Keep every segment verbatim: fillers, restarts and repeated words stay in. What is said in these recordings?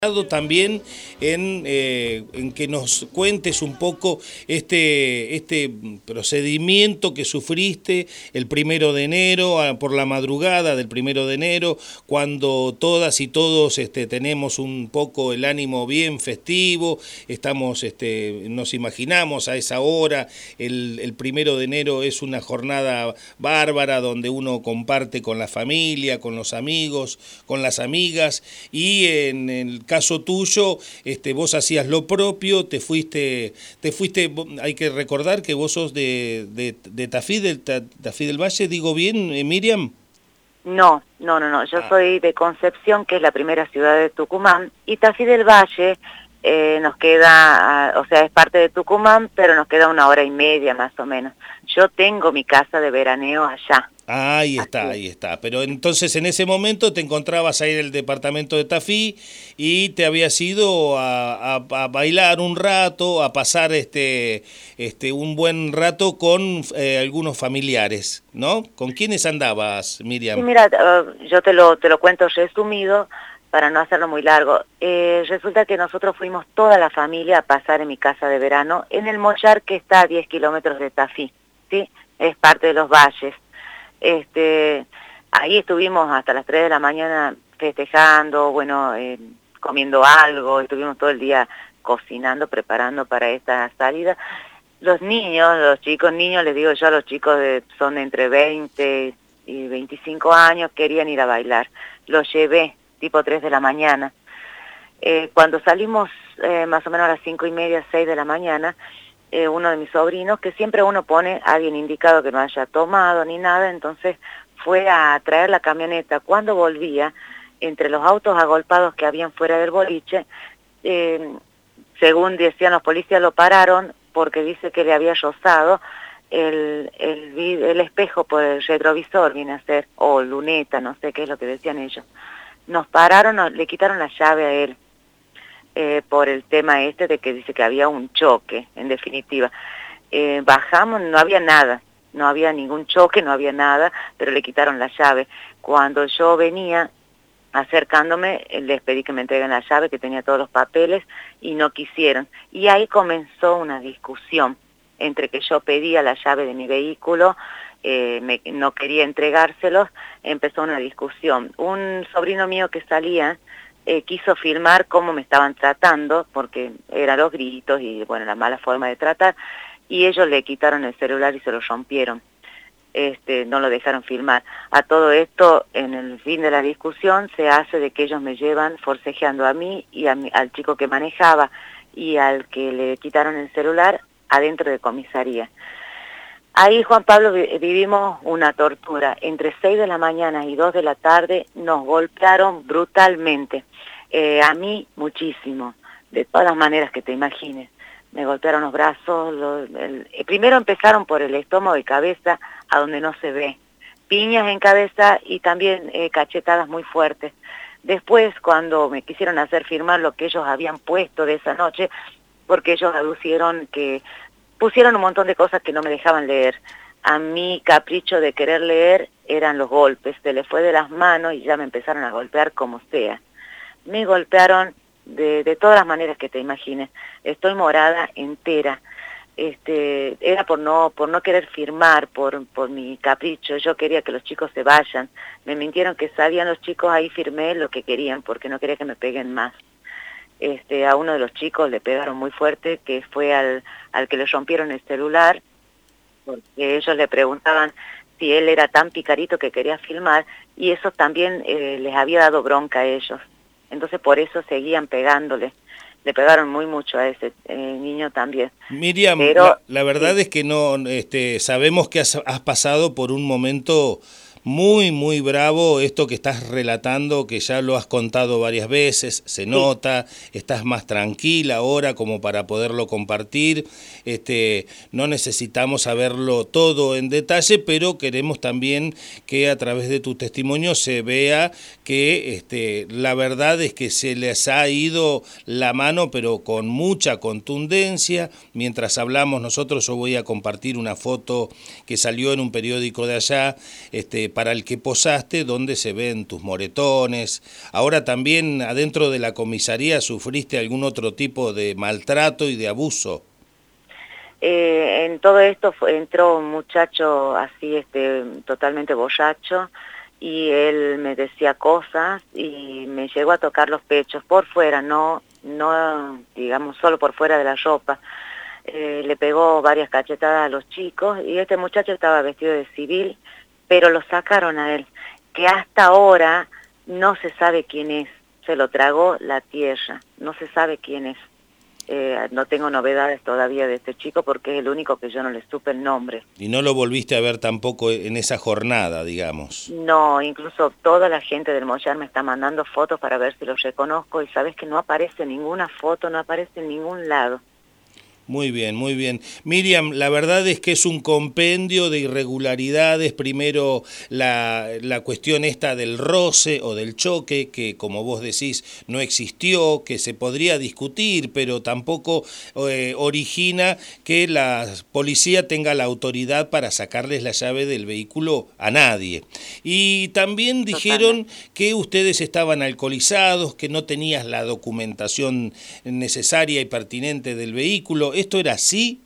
También en, eh, en que nos cuentes un poco este, este procedimiento que sufriste el primero de enero, por la madrugada del primero de enero, cuando todas y todos este, tenemos un poco el ánimo bien festivo, estamos, este, nos imaginamos a esa hora, el, el primero de enero es una jornada bárbara donde uno comparte con la familia, con los amigos, con las amigas, y en el caso tuyo, este, vos hacías lo propio, te fuiste, te fuiste, hay que recordar que vos sos de, de, de Tafí, del, Tafí del Valle, ¿digo bien, eh, Miriam? No, no, no, no, yo ah. soy de Concepción, que es la primera ciudad de Tucumán, y Tafí del Valle eh, nos queda, o sea, es parte de Tucumán, pero nos queda una hora y media más o menos. Yo tengo mi casa de veraneo allá. Ahí está, ahí está. Pero entonces en ese momento te encontrabas ahí en el departamento de Tafí y te habías ido a, a, a bailar un rato, a pasar este, este un buen rato con eh, algunos familiares, ¿no? ¿Con quiénes andabas, Miriam? Sí, mira, uh, yo te lo, te lo cuento resumido para no hacerlo muy largo. Eh, resulta que nosotros fuimos toda la familia a pasar en mi casa de verano en el Mollar, que está a diez kilómetros de Tafí, ¿sí? Es parte de los valles. Este, ahí estuvimos hasta las tres de la mañana festejando, bueno, eh, comiendo algo, estuvimos todo el día cocinando, preparando para esta salida. Los niños, los chicos niños, les digo yo a los chicos de, son entre veinte y veinticinco años, querían ir a bailar. Los llevé, tipo tres de la mañana. Eh, cuando salimos eh, más o menos a las cinco y media, seis de la mañana, Eh, uno de mis sobrinos, que siempre uno pone a alguien indicado que no haya tomado ni nada, entonces fue a traer la camioneta. Cuando volvía, entre los autos agolpados que habían fuera del boliche, eh, según decían los policías, lo pararon porque dice que le había rozado el, el, el espejo por el retrovisor, viene a ser, o luneta, no sé qué es lo que decían ellos. Nos pararon, nos, le quitaron la llave a él. Eh, por el tema este de que dice que había un choque, en definitiva. Eh, bajamos, no había nada, no había ningún choque, no había nada, pero le quitaron la llave. Cuando yo venía acercándome, les pedí que me entreguen la llave, que tenía todos los papeles, y no quisieron. Y ahí comenzó una discusión entre que yo pedía la llave de mi vehículo, eh, me, no quería entregárselos, empezó una discusión. Un sobrino mío que salía, Eh, quiso filmar cómo me estaban tratando, porque eran los gritos y bueno, la mala forma de tratar, y ellos le quitaron el celular y se lo rompieron, este, no lo dejaron filmar. A todo esto, en el fin de la discusión, se hace de que ellos me llevan forcejeando a mí y a mi, al chico que manejaba y al que le quitaron el celular adentro de comisaría. Ahí, Juan Pablo, vivimos una tortura. Entre seis de la mañana y dos de la tarde nos golpearon brutalmente. Eh, a mí, muchísimo, de todas las maneras que te imagines. Me golpearon los brazos. Los, el, eh, primero empezaron por el estómago y cabeza, a donde no se ve. Piñas en cabeza y también eh, cachetadas muy fuertes. Después, cuando me quisieron hacer firmar lo que ellos habían puesto de esa noche, porque ellos aducieron que pusieron un montón de cosas que no me dejaban leer. A mi capricho de querer leer eran los golpes, se les fue de las manos y ya me empezaron a golpear como sea. Me golpearon de, de todas las maneras que te imagines. Estoy morada entera. Este, era por no, por no querer firmar, por, por mi capricho. Yo quería que los chicos se vayan. Me mintieron que salían los chicos, ahí firmé lo que querían, porque no quería que me peguen más. Este, a uno de los chicos le pegaron muy fuerte, que fue al, al que le rompieron el celular, porque ellos le preguntaban si él era tan picarito que quería filmar, y eso también eh, les había dado bronca a ellos. Entonces por eso seguían pegándole. Le pegaron muy mucho a ese eh, niño también. Miriam, Pero, la, la verdad sí. es que no, este, sabemos que has, has pasado por un momento muy, muy bravo, esto que estás relatando, que ya lo has contado varias veces, se nota, sí. Estás más tranquila ahora como para poderlo compartir, este, no necesitamos saberlo todo en detalle, pero queremos también que a través de tu testimonio se vea que este, la verdad es que se les ha ido la mano, pero con mucha contundencia. Mientras hablamos nosotros, yo voy a compartir una foto que salió en un periódico de allá, este, para el que posaste, donde se ven tus moretones. Ahora también adentro de la comisaría sufriste algún otro tipo de maltrato y de abuso. Eh, en todo esto fue, entró un muchacho así, este, totalmente borracho, y él me decía cosas y me llegó a tocar los pechos por fuera, no, no, digamos, solo por fuera de la ropa. Eh, le pegó varias cachetadas a los chicos y este muchacho estaba vestido de civil, pero lo sacaron a él, que hasta ahora no se sabe quién es, se lo tragó la tierra, no se sabe quién es. Eh, no tengo novedades todavía de este chico porque es el único que yo no le supe el nombre. Y no lo volviste a ver tampoco en esa jornada, digamos. No, incluso toda la gente del Mollar me está mandando fotos para ver si los reconozco y sabes que no aparece ninguna foto, no aparece en ningún lado. Muy bien, muy bien. Miriam, la verdad es que es un compendio de irregularidades. Primero la, la cuestión esta del roce o del choque, que como vos decís no existió, que se podría discutir, pero tampoco eh, origina que la policía tenga la autoridad para sacarles la llave del vehículo a nadie. Y también dijeron Totalmente. que ustedes estaban alcoholizados, que no tenías la documentación necesaria y pertinente del vehículo. ¿Esto era así?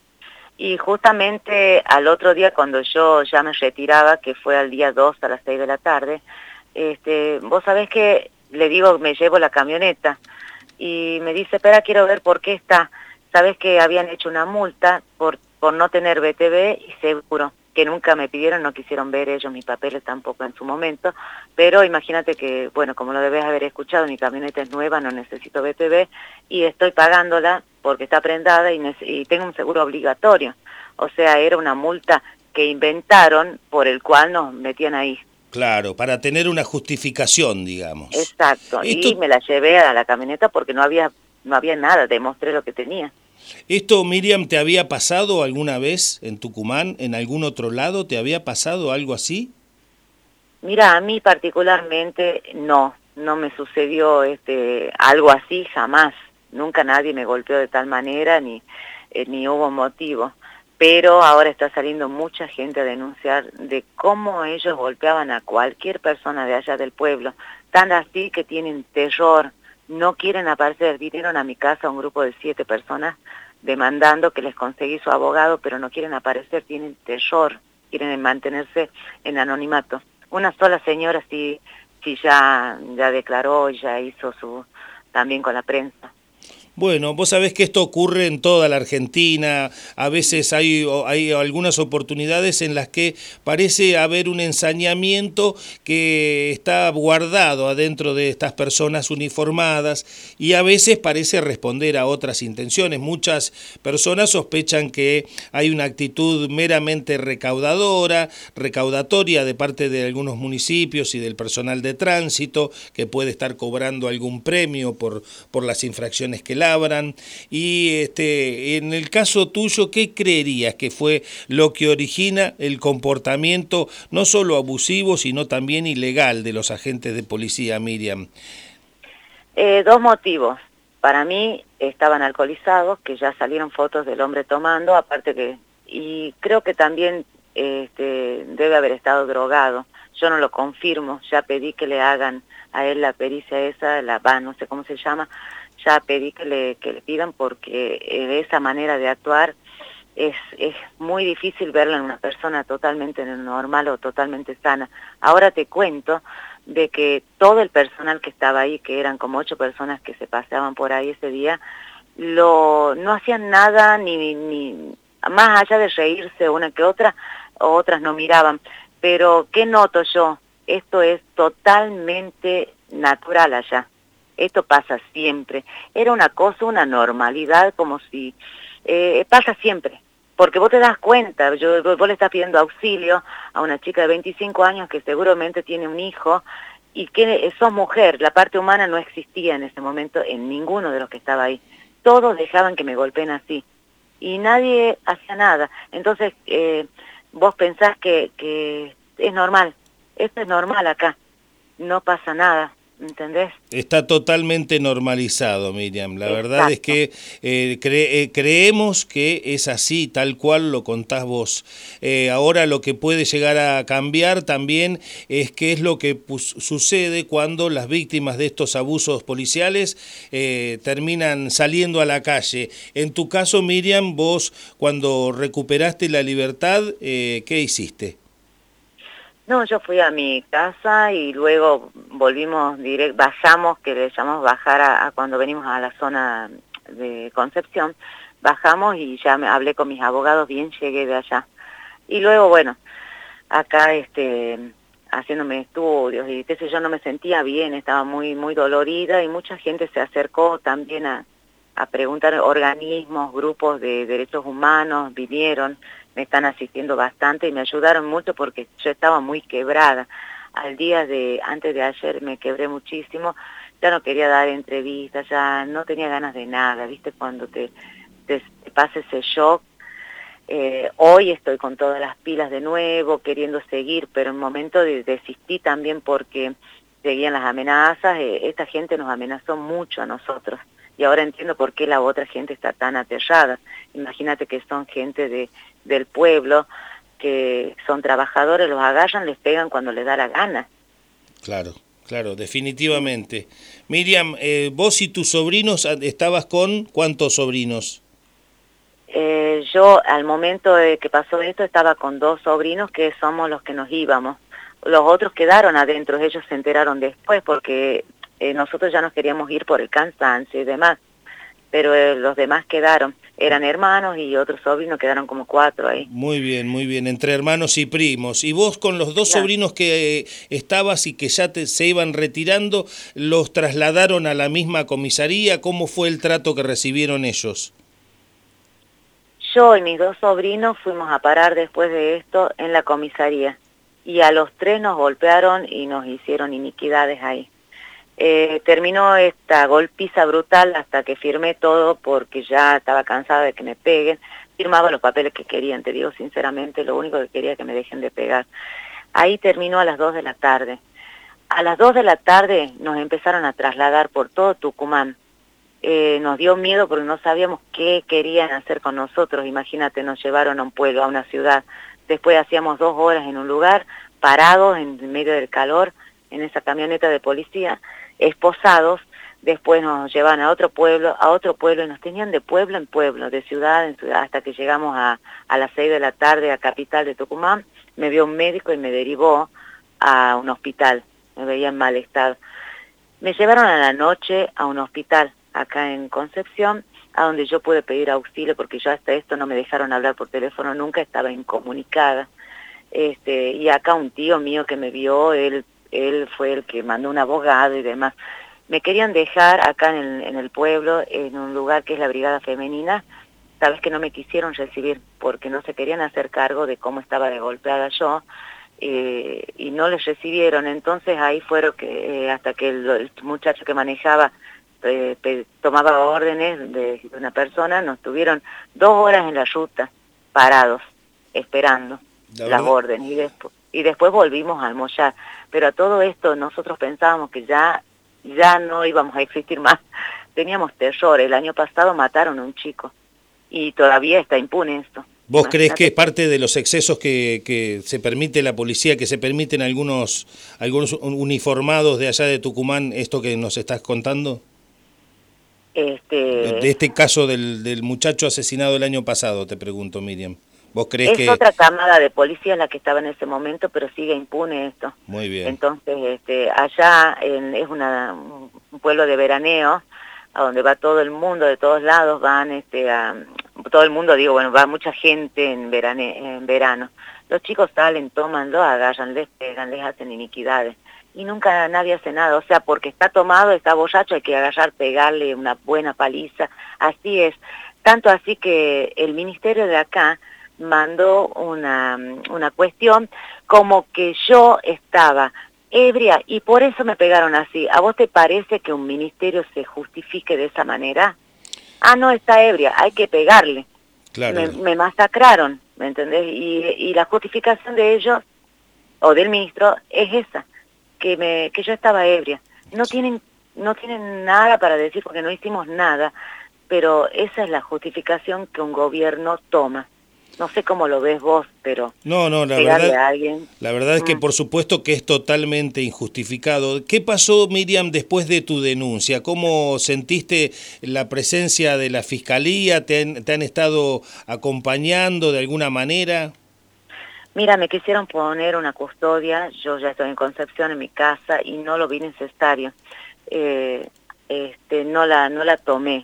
Y justamente al otro día cuando yo ya me retiraba, que fue al día dos a las seis de la tarde, este, vos sabés que le digo, me llevo la camioneta y me dice, espera, quiero ver por qué está. Sabés que habían hecho una multa por, por no tener B T V y seguro, que nunca me pidieron, no quisieron ver ellos mis papeles tampoco en su momento, pero imagínate que, bueno, como lo debes haber escuchado, mi camioneta es nueva, no necesito B T V y estoy pagándola porque está prendada y, y tengo un seguro obligatorio. O sea, era una multa que inventaron por el cual nos metían ahí. Claro, para tener una justificación, digamos. Exacto, Esto, y me la llevé a la camioneta porque no había, no había nada, demostré lo que tenía. ¿Esto, Miriam, te había pasado alguna vez en Tucumán, en algún otro lado? ¿Te había pasado algo así? Mira, a mí particularmente no, no me sucedió este algo así jamás. Nunca nadie me golpeó de tal manera ni, eh, ni hubo motivo. Pero ahora está saliendo mucha gente a denunciar de cómo ellos golpeaban a cualquier persona de allá del pueblo. Tan así que tienen terror, no quieren aparecer. Vinieron a mi casa un grupo de siete personas demandando que les conseguí su abogado, pero no quieren aparecer, tienen terror, quieren mantenerse en anonimato. Una sola señora sí, sí ya, ya declaró, ya hizo su también con la prensa. Bueno, vos sabés que esto ocurre en toda la Argentina, a veces hay, hay algunas oportunidades en las que parece haber un ensañamiento que está guardado adentro de estas personas uniformadas y a veces parece responder a otras intenciones. Muchas personas sospechan que hay una actitud meramente recaudadora, recaudatoria de parte de algunos municipios y del personal de tránsito que puede estar cobrando algún premio por, por las infracciones que labran. Y este, en el caso tuyo, ¿qué creerías que fue lo que origina el comportamiento no solo abusivo, sino también ilegal de los agentes de policía, Miriam? Eh, dos motivos. Para mí estaban alcoholizados, que ya salieron fotos del hombre tomando, aparte que, y creo que también este, debe haber estado drogado. Yo no lo confirmo, ya pedí que le hagan a él la pericia esa, la va, no sé cómo se llama, ya pedí que le, que le pidan porque de esa manera de actuar es, es muy difícil verla en una persona totalmente normal o totalmente sana. Ahora te cuento de que todo el personal que estaba ahí, que eran como ocho personas que se paseaban por ahí ese día, lo, no hacían nada ni, ni más allá de reírse una que otra, otras no miraban. Pero ¿qué noto yo? Esto es totalmente natural allá. Esto pasa siempre. Era una cosa, una normalidad, como si... Eh, pasa siempre, porque vos te das cuenta, yo, vos le estás pidiendo auxilio a una chica de veinticinco años que seguramente tiene un hijo y que sos mujer, la parte humana no existía en ese momento en ninguno de los que estaba ahí. Todos dejaban que me golpeen así y nadie hacía nada. Entonces, eh, vos pensás que, que es normal, esto es normal acá, no pasa nada. ¿entendés? Está totalmente normalizado, Miriam. La Exacto. verdad es que eh, cre eh, creemos que es así, tal cual lo contás vos. Eh, ahora lo que puede llegar a cambiar también es qué es lo que sucede cuando las víctimas de estos abusos policiales eh, terminan saliendo a la calle. En tu caso, Miriam, vos cuando recuperaste la libertad, eh, ¿qué hiciste? No, yo fui a mi casa y luego volvimos, direct, bajamos, que le llamamos bajar a, a cuando venimos a la zona de Concepción, bajamos y ya me hablé con mis abogados, bien llegué de allá. Y luego, bueno, acá este haciéndome estudios y qué sé yo, no me sentía bien, estaba muy muy dolorida y mucha gente se acercó también a, a preguntar, organismos, grupos de derechos humanos, vinieron, me están asistiendo bastante y me ayudaron mucho porque yo estaba muy quebrada. Al día de, antes de ayer me quebré muchísimo, ya no quería dar entrevistas, ya no tenía ganas de nada, ¿viste? Cuando te, te, te pasa ese shock. Eh, hoy estoy con todas las pilas de nuevo, queriendo seguir, pero en un momento de, desistí también porque seguían las amenazas, eh, esta gente nos amenazó mucho a nosotros. Y ahora entiendo por qué la otra gente está tan aterrada. Imagínate que son gente de, del pueblo, que son trabajadores, los agarran, les pegan cuando les da la gana. Claro, claro, definitivamente. Miriam, eh, vos y tus sobrinos, ¿estabas con cuántos sobrinos? Eh, yo al momento de que pasó esto estaba con dos sobrinos que somos los que nos íbamos. Los otros quedaron adentro, ellos se enteraron después porque... Eh, nosotros ya nos queríamos ir por el cansancio y demás, pero eh, los demás quedaron, eran hermanos y otros sobrinos, quedaron como cuatro ahí. Muy bien, muy bien, entre hermanos y primos. ¿Y vos con los dos claro. sobrinos que eh, estabas y que ya te, se iban retirando, los trasladaron a la misma comisaría? ¿Cómo fue el trato que recibieron ellos? Yo y mis dos sobrinos fuimos a parar después de esto en la comisaría y a los tres nos golpearon y nos hicieron iniquidades ahí. Eh, terminó esta golpiza brutal hasta que firmé todo porque ya estaba cansada de que me peguen. Firmaba los papeles que querían, te digo sinceramente, lo único que quería que me dejen de pegar. Ahí terminó a las dos de la tarde. A las dos de la tarde nos empezaron a trasladar por todo Tucumán. Eh, nos dio miedo porque no sabíamos qué querían hacer con nosotros. Imagínate, nos llevaron a un pueblo, a una ciudad. Después hacíamos dos horas en un lugar, parados en medio del calor, en esa camioneta de policía, esposados. Después nos llevaban a otro pueblo, a otro pueblo, y nos tenían de pueblo en pueblo, de ciudad en ciudad, hasta que llegamos a, a las seis de la tarde a Capital de Tucumán. Me vio un médico y me derivó a un hospital, me veía en mal estado. Me llevaron a la noche a un hospital, acá en Concepción, a donde yo pude pedir auxilio, porque yo hasta esto no me dejaron hablar por teléfono, nunca estaba incomunicada. Este, y acá un tío mío que me vio, él, él fue el que mandó un abogado y demás. Me querían dejar acá en el, en el pueblo, en un lugar que es la Brigada Femenina. Sabes que no me quisieron recibir porque no se querían hacer cargo de cómo estaba de golpeada yo, eh, y no les recibieron. Entonces ahí fueron que eh, hasta que el, el muchacho que manejaba eh, pe, tomaba órdenes de, de una persona, nos tuvieron dos horas en la ruta, parados, esperando la las órdenes, y después, y después volvimos a almorzar. Pero a todo esto nosotros pensábamos que ya... ya no íbamos a existir más. Teníamos terror. El año pasado mataron a un chico y todavía está impune esto. ¿Vos Imagínate. crees que es parte de los excesos que, que se permite la policía, que se permiten algunos, algunos uniformados de allá de Tucumán, esto que nos estás contando? Este... De este caso del, del muchacho asesinado el año pasado, te pregunto, Miriam. ¿Vos crees es que...? otra camada de policía la que estaba en ese momento, pero sigue impune esto. Muy bien. Entonces, este, allá en, es una, un pueblo de veraneo, a donde va todo el mundo, de todos lados van, este, a, todo el mundo, digo, bueno, va mucha gente en, verane, en verano. Los chicos salen, toman, lo agarran, les pegan, les hacen iniquidades. Y nunca nadie hace nada, o sea, porque está tomado, está borracho, hay que agarrar, pegarle una buena paliza. Así es. Tanto así que el ministerio de acá mandó una, una cuestión como que yo estaba ebria y por eso me pegaron así. ¿A vos te parece que un ministerio se justifique de esa manera? Ah, no, está ebria, hay que pegarle. Claro. Me, me masacraron, ¿me entendés? Y, y la justificación de ellos, o del ministro, es esa, que, me, que yo estaba ebria. no tienen, no tienen nada para decir porque no hicimos nada, pero esa es la justificación que un gobierno toma. No sé cómo lo ves vos, pero No, no, la pegarle verdad, a alguien... la verdad es que Mm. por supuesto que es totalmente injustificado. ¿Qué pasó, Miriam, después de tu denuncia? ¿Cómo sentiste la presencia de la Fiscalía? ¿Te han, te han estado acompañando de alguna manera? Mira, me quisieron poner una custodia, yo ya estoy en Concepción en mi casa y no lo vi necesario. Eh, este, no la, no la tomé.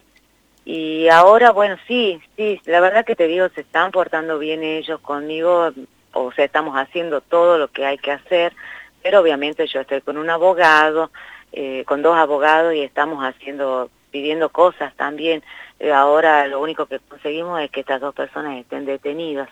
Y ahora, bueno, sí, sí, la verdad que te digo, se están portando bien ellos conmigo, o sea, estamos haciendo todo lo que hay que hacer, pero obviamente yo estoy con un abogado, eh, con dos abogados y estamos haciendo, pidiendo cosas también. Eh, ahora lo único que conseguimos es que estas dos personas estén detenidas.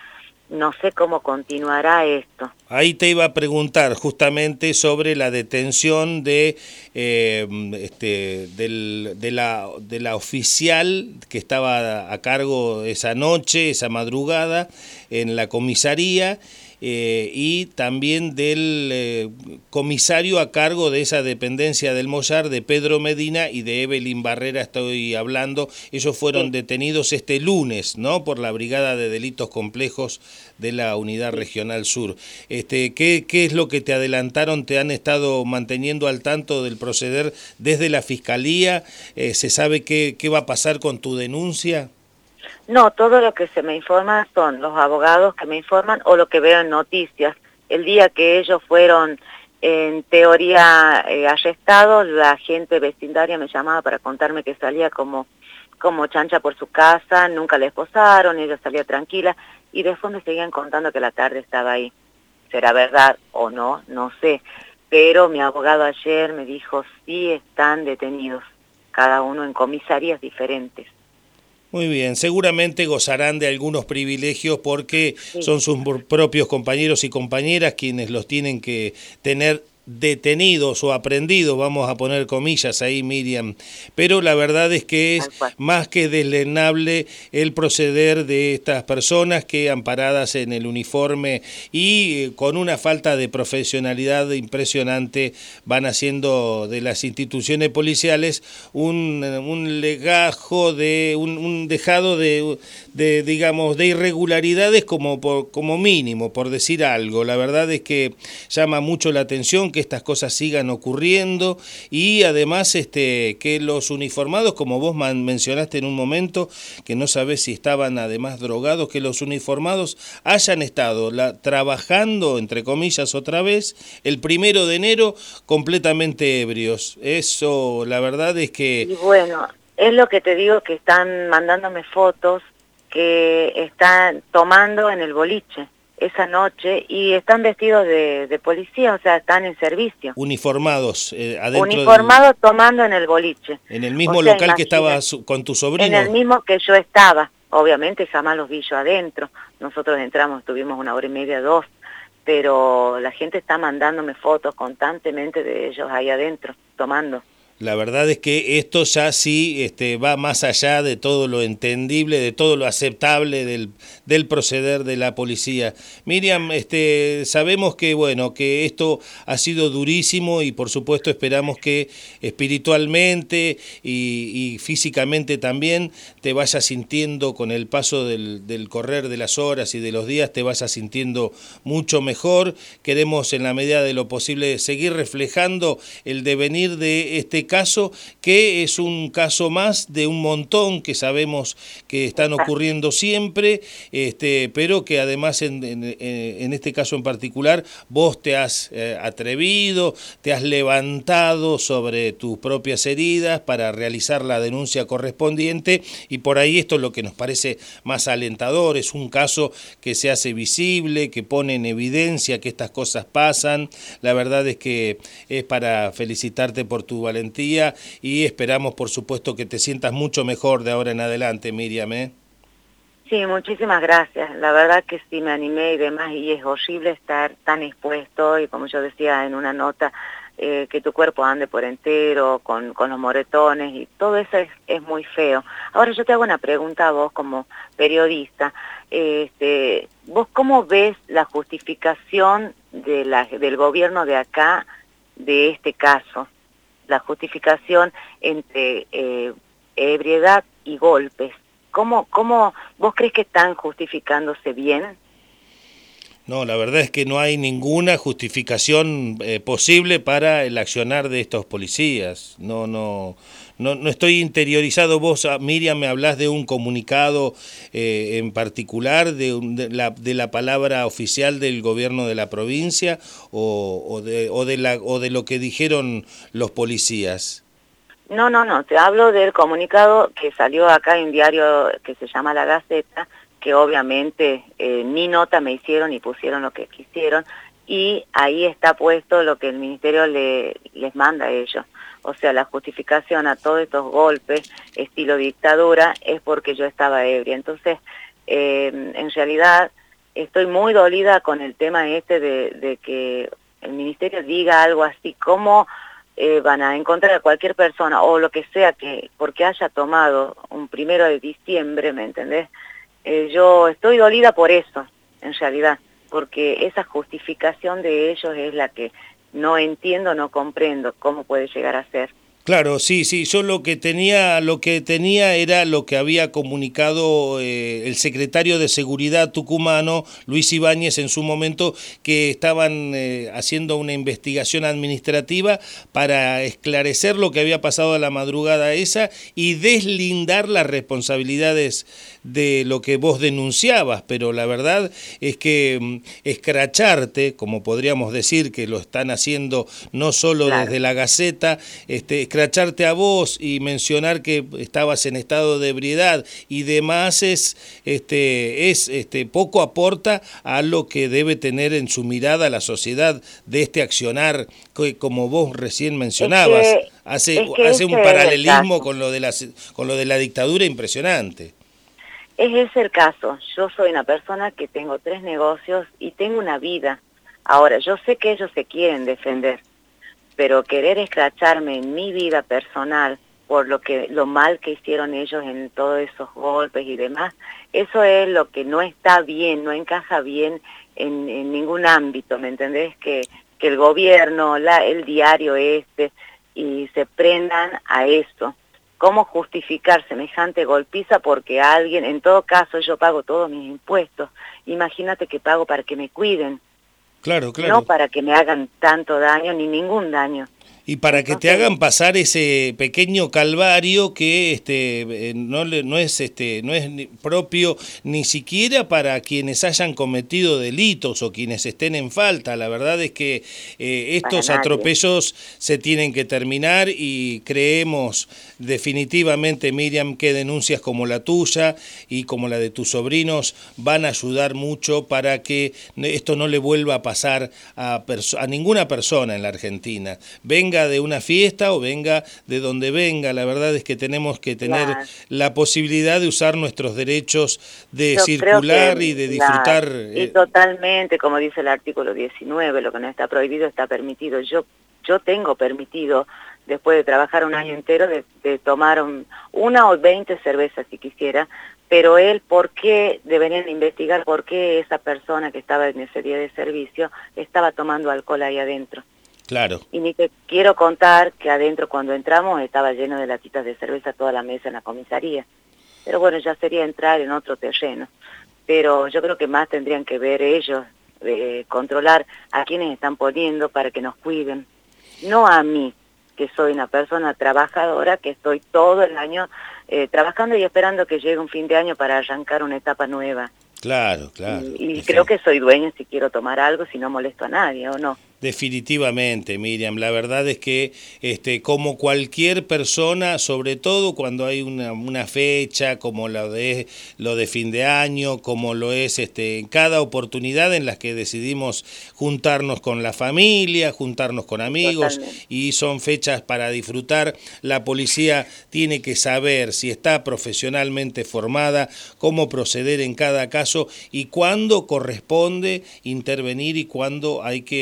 No sé cómo continuará esto. Ahí te iba a preguntar justamente sobre la detención de, eh, este, del, de, la, de la oficial que estaba a cargo esa noche, esa madrugada, en la comisaría, eh, y también del eh, comisario a cargo de esa dependencia del Mollar, de Pedro Medina y de Evelyn Barrera estoy hablando. Ellos fueron Sí. detenidos este lunes, ¿no?, por la Brigada de Delitos Complejos de la Unidad Sí. Regional Sur. Este, ¿qué, ¿Qué es lo que te adelantaron? ¿Te han estado manteniendo al tanto del proceder desde la Fiscalía? Eh, ¿Se sabe qué, qué va a pasar con tu denuncia? No, todo lo que se me informa son los abogados que me informan o lo que veo en noticias. El día que ellos fueron, en teoría, eh, arrestados, la gente vecindaria me llamaba para contarme que salía como, como chancha por su casa, nunca la esposaron, ella salía tranquila, y después me seguían contando que la tarde estaba ahí. ¿Será verdad o no? No sé. Pero mi abogado ayer me dijo, sí están detenidos, cada uno en comisarías diferentes. Muy bien, seguramente gozarán de algunos privilegios porque Sí. son sus propios compañeros y compañeras quienes los tienen que tener detenidos o aprendidos, vamos a poner comillas ahí, Miriam, pero la verdad es que es Tal cual. más que deslenable el proceder de estas personas que, amparadas en el uniforme y eh, con una falta de profesionalidad impresionante, van haciendo de las instituciones policiales un, un legajo de un, un dejado de, de digamos de irregularidades como por, como mínimo, por decir algo. La verdad es que llama mucho la atención que estas cosas sigan ocurriendo y además este que los uniformados, como vos mencionaste en un momento, que no sabés si estaban además drogados, que los uniformados hayan estado la, trabajando, entre comillas otra vez, el primero de enero completamente ebrios. Eso, la verdad es que... Y bueno, es lo que te digo, que están mandándome fotos que están tomando en el boliche esa noche y están vestidos de, de policía, o sea, están en servicio. Uniformados, eh, adentro Uniformados del, tomando en el boliche. en el mismo O sea, local que imagina, estaba su, con tu en sobrino. el mismo que yo estaba. Obviamente jamás los vi yo adentro. Nosotros entramos, tuvimos una hora y media, dos, pero la gente está mandándome fotos constantemente de ellos ahí adentro, tomando. La verdad es que esto ya sí este, va más allá de todo lo entendible, de todo lo aceptable del, del proceder de la policía. Miriam, este, sabemos que bueno que esto ha sido durísimo y por supuesto esperamos que espiritualmente y, y físicamente también te vayas sintiendo con el paso del, del correr de las horas y de los días, te vayas sintiendo mucho mejor. Queremos en la medida de lo posible seguir reflejando el devenir de este caso, que es un caso más de un montón que sabemos que están ocurriendo siempre, este, pero que además en, en, en este caso en particular vos te has eh, atrevido, te has levantado sobre tus propias heridas para realizar la denuncia correspondiente y por ahí esto es lo que nos parece más alentador, es un caso que se hace visible, que pone en evidencia que estas cosas pasan. La verdad es que es para felicitarte por tu valentía y esperamos, por supuesto, que te sientas mucho mejor de ahora en adelante, Miriam, ¿eh? Sí, muchísimas gracias. La verdad que sí me animé y demás, y es horrible estar tan expuesto y como yo decía en una nota, eh, que tu cuerpo ande por entero, con, con los moretones y todo eso es, es muy feo. Ahora yo te hago una pregunta a vos como periodista. Este, ¿vos cómo ves la justificación de la, del gobierno de acá de este caso? la justificación entre eh, ebriedad y golpes. ¿Cómo, cómo vos crees que están justificándose bien? No, la verdad es que no hay ninguna justificación eh, posible para el accionar de estos policías. No, no, no, no estoy interiorizado. Vos, Miriam, me hablás de un comunicado eh, en particular, de, un, de, la, de la palabra oficial del gobierno de la provincia o, o, de, o, de la, o de lo que dijeron los policías. No, no, no, te hablo del comunicado que salió acá en un diario que se llama La Gaceta, que obviamente eh, ni nota me hicieron y pusieron lo que quisieron, y ahí está puesto lo que el ministerio le, les manda a ellos. O sea, la justificación a todos estos golpes, estilo dictadura, es porque yo estaba ebria. Entonces, eh, en realidad, estoy muy dolida con el tema este de, de que el ministerio diga algo así, como eh, van a encontrar a cualquier persona, o lo que sea, que porque haya tomado un primero de diciembre, ¿me entendés? Eh, yo estoy dolida por eso, en realidad, porque esa justificación de ellos es la que no entiendo, no comprendo cómo puede llegar a ser. Claro, sí, sí, yo lo que tenía, lo que tenía era lo que había comunicado eh, el secretario de Seguridad tucumano, Luis Ibáñez, en su momento, que estaban eh, haciendo una investigación administrativa para esclarecer lo que había pasado a la madrugada esa y deslindar las responsabilidades de lo que vos denunciabas, pero la verdad es que mm, escracharte, como podríamos decir que lo están haciendo no solo claro. desde la Gaceta, este, escracharte a vos y mencionar que estabas en estado de ebriedad y demás es, este, es este, poco aporta a lo que debe tener en su mirada la sociedad de este accionar que, como vos recién mencionabas, es que, hace, es que hace un ese paralelismo con lo de la, con lo de la dictadura impresionante. Es ese el caso. Yo soy una persona que tengo tres negocios y tengo una vida. Ahora, yo sé que ellos se quieren defender, pero querer escracharme en mi vida personal por lo que lo mal que hicieron ellos en todos esos golpes y demás, eso es lo que no está bien, no encaja bien en, en ningún ámbito, ¿me entendés? Que, que el gobierno, la, el diario este, y se prendan a eso. ¿Cómo justificar semejante golpiza? Porque alguien, en todo caso yo pago todos mis impuestos, imagínate que pago para que me cuiden, claro, claro. no para que me hagan tanto daño ni ningún daño. Y para que te hagan pasar ese pequeño calvario que este no le, no es este no es ni propio ni siquiera para quienes hayan cometido delitos o quienes estén en falta. La verdad es que eh, estos atropellos se tienen que terminar y creemos definitivamente, Miriam, que denuncias como la tuya y como la de tus sobrinos van a ayudar mucho para que esto no le vuelva a pasar a, a ninguna persona en la Argentina. Venga de una fiesta o venga de donde venga, la verdad es que tenemos que tener claro. la posibilidad de usar nuestros derechos de Yo circular que, y de disfrutar. Claro. Y totalmente, como dice el artículo diecinueve, lo que no está prohibido está permitido. Yo yo tengo permitido, después de trabajar un año entero, de, de tomar un, una o veinte cervezas si quisiera, pero él, ¿por qué deberían investigar por qué esa persona que estaba en ese día de servicio estaba tomando alcohol ahí adentro? Claro. Y ni te quiero contar que adentro cuando entramos estaba lleno de latitas de cerveza toda la mesa en la comisaría. Pero bueno, ya sería entrar en otro terreno. Pero yo creo que más tendrían que ver ellos, eh, controlar a quienes están poniendo para que nos cuiden. No a mí, que soy una persona trabajadora, que estoy todo el año eh, trabajando y esperando que llegue un fin de año para arrancar una etapa nueva. Claro, claro. Y, y creo que soy dueña si quiero tomar algo, si no molesto a nadie, ¿o no? Definitivamente, Miriam, la verdad es que este, como cualquier persona, sobre todo cuando hay una, una fecha como lo de, lo de fin de año, como lo es este, en cada oportunidad en las que decidimos juntarnos con la familia, juntarnos con amigos, totalmente. Y son fechas para disfrutar, la policía tiene que saber si está profesionalmente formada, cómo proceder en cada caso y cuándo corresponde intervenir y cuándo hay que dejar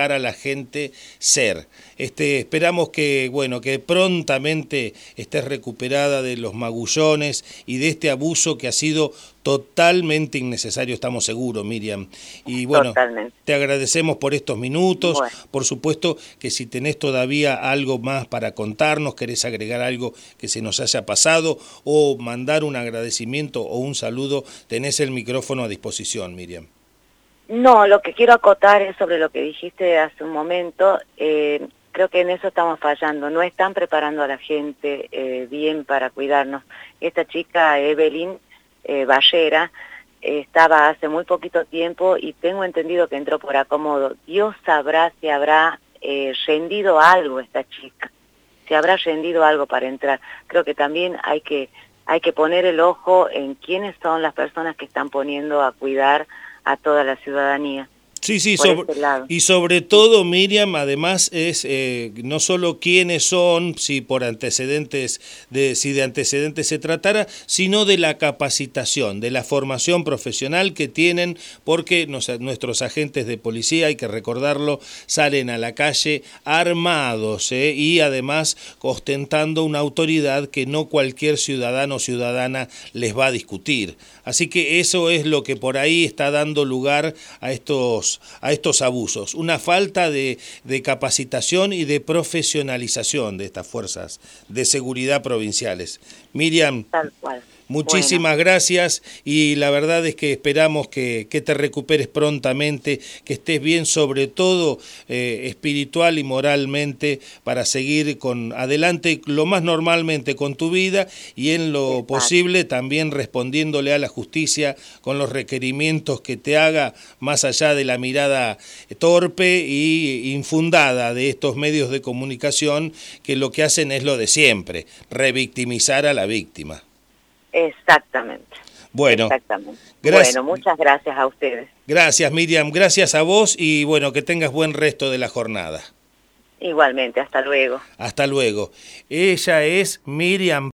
para la gente ser. Este, esperamos que, bueno, que prontamente estés recuperada de los magullones y de este abuso que ha sido totalmente innecesario, estamos seguros, Miriam. Y bueno, totalmente. Te agradecemos por estos minutos. Bueno. Por supuesto que si tenés todavía algo más para contarnos, querés agregar algo que se nos haya pasado o mandar un agradecimiento o un saludo, tenés el micrófono a disposición, Miriam. No, lo que quiero acotar es sobre lo que dijiste hace un momento. Eh, creo que en eso estamos fallando. No están preparando a la gente eh, bien para cuidarnos. Esta chica, Evelyn eh, Ballera, eh, estaba hace muy poquito tiempo y tengo entendido que entró por acomodo. Dios sabrá si habrá eh, rendido algo esta chica, si habrá rendido algo para entrar. Creo que también hay que, hay que poner el ojo en quiénes son las personas que están poniendo a cuidar a toda la ciudadanía. Sí, sí, sobre, este y sobre todo, Miriam, además es eh, no solo quiénes son, si por antecedentes, de, si de antecedentes se tratara, sino de la capacitación, de la formación profesional que tienen, porque nos, nuestros agentes de policía, hay que recordarlo, salen a la calle armados eh, y además ostentando una autoridad que no cualquier ciudadano o ciudadana les va a discutir. Así que eso es lo que por ahí está dando lugar a estos a estos abusos, una falta de, de capacitación y de profesionalización de estas fuerzas de seguridad provinciales. Miriam, tal cual. Muchísimas bueno. gracias y la verdad es que esperamos que, que te recuperes prontamente, que estés bien, sobre todo eh, espiritual y moralmente, para seguir con adelante lo más normalmente con tu vida y en lo Exacto. posible también respondiéndole a la justicia con los requerimientos que te haga, más allá de la mirada torpe y infundada de estos medios de comunicación que lo que hacen es lo de siempre, revictimizar a la víctima. Exactamente. Bueno, Exactamente. bueno, muchas gracias a ustedes. Gracias, Miriam, gracias a vos y bueno, que tengas buen resto de la jornada. Igualmente, hasta luego. Hasta luego. Ella es Miriam